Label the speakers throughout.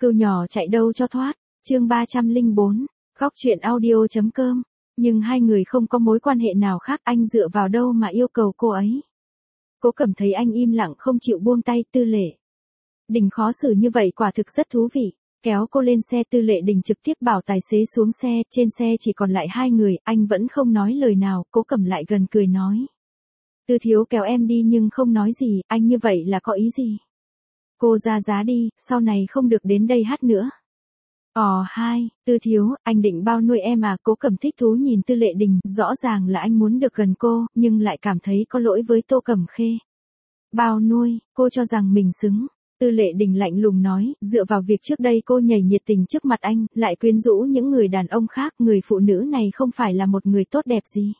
Speaker 1: Cừu nhỏ chạy đâu cho thoát, chương 304, góc truyện audio.com. Nhưng hai người không có mối quan hệ nào khác, anh dựa vào đâu mà yêu cầu cô ấy. Cố Cẩm thấy anh im lặng không chịu buông tay. Tư Lệ Đình khó xử như vậy quả thực rất thú vị. Kéo cô lên xe, Tư Lệ Đình trực tiếp bảo tài xế xuống xe, trên xe chỉ còn lại hai người, anh vẫn không nói lời nào, Cố Cẩm lại gần cười nói. Tư thiếu kéo em đi nhưng không nói gì, anh như vậy là có ý gì? Cô ra giá đi, sau này không được đến đây hát nữa. Tư thiếu, anh định bao nuôi em à? Cố Cẩm thích thú nhìn Tư Lệ Đình, rõ ràng là anh muốn được gần cô, nhưng lại cảm thấy có lỗi với Tô Cẩm Khê. Bao nuôi, cô cho rằng mình xứng. Tư Lệ Đình lạnh lùng nói, dựa vào việc trước đây cô nhảy nhiệt tình trước mặt anh, lại quyến rũ những người đàn ông khác, người phụ nữ này không phải là một người tốt đẹp gì.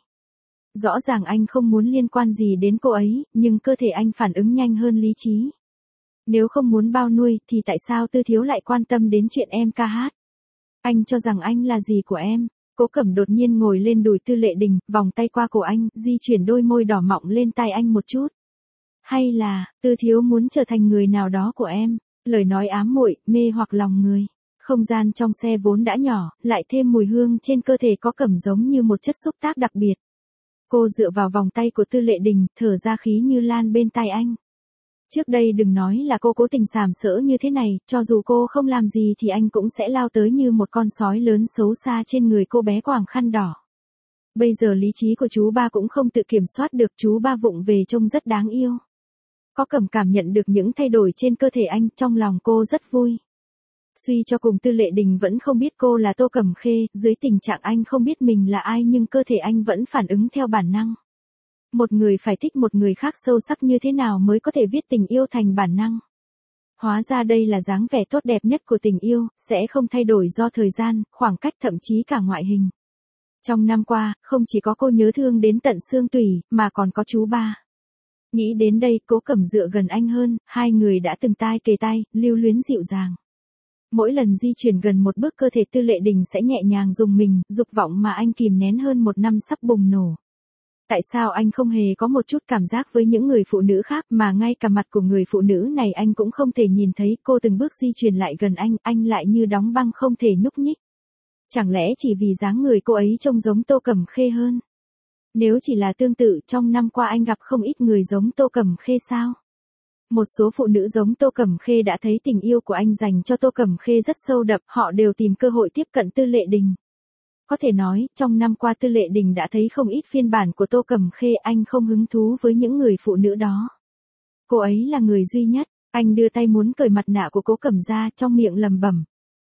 Speaker 1: Rõ ràng anh không muốn liên quan gì đến cô ấy, nhưng cơ thể anh phản ứng nhanh hơn lý trí. Nếu không muốn bao nuôi, thì tại sao Tư thiếu lại quan tâm đến chuyện em ca hát? Anh cho rằng anh là gì của em? Cố Cẩm đột nhiên ngồi lên đùi Tư Lệ Đình, vòng tay qua cổ anh, di chuyển đôi môi đỏ mọng lên tai anh một chút. Hay là, Tư thiếu muốn trở thành người nào đó của em? Lời nói ám muội, mê hoặc lòng người. Không gian trong xe vốn đã nhỏ, lại thêm mùi hương trên cơ thể có Cẩm giống như một chất xúc tác đặc biệt. Cô dựa vào vòng tay của Tư Lệ Đình, thở ra khí như lan bên tai anh. Trước đây đừng nói là cô cố tình sàm sỡ như thế này, cho dù cô không làm gì thì anh cũng sẽ lao tới như một con sói lớn xấu xa trên người cô bé quàng khăn đỏ. Bây giờ lý trí của chú ba cũng không tự kiểm soát được, chú ba vụng về trông rất đáng yêu. Có cảm nhận được những thay đổi trên cơ thể anh, trong lòng cô rất vui. Suy cho cùng Tư Lệ Đình vẫn không biết cô là Tô Cẩm Khê, dưới tình trạng anh không biết mình là ai nhưng cơ thể anh vẫn phản ứng theo bản năng. Một người phải thích một người khác sâu sắc như thế nào mới có thể viết tình yêu thành bản năng. Hóa ra đây là dáng vẻ tốt đẹp nhất của tình yêu, sẽ không thay đổi do thời gian, khoảng cách thậm chí cả ngoại hình. Trong năm qua, không chỉ có cô nhớ thương đến tận xương tủy, mà còn có chú ba. Nghĩ đến đây, Cố Cẩm dựa gần anh hơn, hai người đã từng tai kề tai, lưu luyến dịu dàng. Mỗi lần di chuyển gần một bước cơ thể Tư Lệ Đình sẽ nhẹ nhàng rùng mình, dục vọng mà anh kìm nén hơn một năm sắp bùng nổ. Tại sao anh không hề có một chút cảm giác với những người phụ nữ khác mà ngay cả mặt của người phụ nữ này anh cũng không thể nhìn thấy? Cô từng bước di chuyển lại gần anh lại như đóng băng không thể nhúc nhích. Chẳng lẽ chỉ vì dáng người cô ấy trông giống Tô Cẩm Khê hơn? Nếu chỉ là tương tự, trong năm qua anh gặp không ít người giống Tô Cẩm Khê sao? Một số phụ nữ giống Tô Cẩm Khê đã thấy tình yêu của anh dành cho Tô Cẩm Khê rất sâu đậm, họ đều tìm cơ hội tiếp cận Tư Lệ Đình. Có thể nói, trong năm qua Tư Lệ Đình đã thấy không ít phiên bản của Tô Cẩm Khê, anh không hứng thú với những người phụ nữ đó. Cô ấy là người duy nhất. Anh đưa tay muốn cởi mặt nạ của Cố Cẩm ra, trong miệng lẩm bẩm.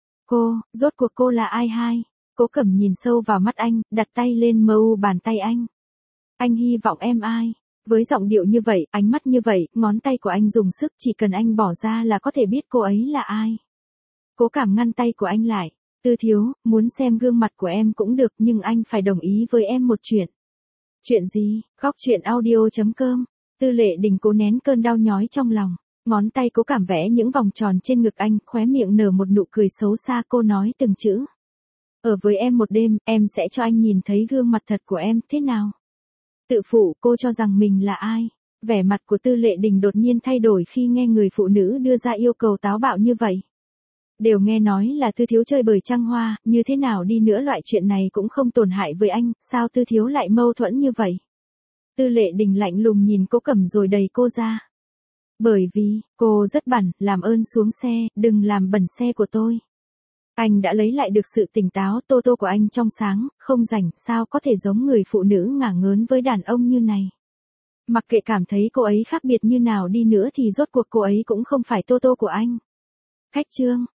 Speaker 1: Rốt cuộc cô là ai hai? Cố Cẩm nhìn sâu vào mắt anh, đặt tay lên mu bàn tay anh. Anh hy vọng em ai? Với giọng điệu như vậy, ánh mắt như vậy, ngón tay của anh dùng sức, chỉ cần anh bỏ ra là có thể biết cô ấy là ai. Cố Cảm ngăn tay của anh lại. Tư thiếu, muốn xem gương mặt của em cũng được nhưng anh phải đồng ý với em một chuyện. Chuyện gì? Góc truyện audio.com. Tư Lệ Đình cố nén cơn đau nhói trong lòng. Ngón tay Cố Cảm vẽ những vòng tròn trên ngực anh, khóe miệng nở một nụ cười xấu xa, cô nói từng chữ. Ở với em một đêm, em sẽ cho anh nhìn thấy gương mặt thật của em, thế nào? Tự phụ, cô cho rằng mình là ai? Vẻ mặt của Tư Lệ Đình đột nhiên thay đổi khi nghe người phụ nữ đưa ra yêu cầu táo bạo như vậy. Đều nghe nói là Tư thiếu chơi bời trăng hoa, như thế nào đi nữa loại chuyện này cũng không tổn hại với anh, sao Tư thiếu lại mâu thuẫn như vậy? Tư Lệ Đình lạnh lùng nhìn Cố Cẩm rồi đẩy cô ra. Bởi vì, cô rất bẩn, làm ơn xuống xe, đừng làm bẩn xe của tôi. Anh đã lấy lại được sự tỉnh táo, tô của anh trong sáng, không rảnh, sao có thể giống người phụ nữ ngả ngớn với đàn ông như này. Mặc kệ cảm thấy cô ấy khác biệt như nào đi nữa thì rốt cuộc cô ấy cũng không phải tô của anh. Khách trương,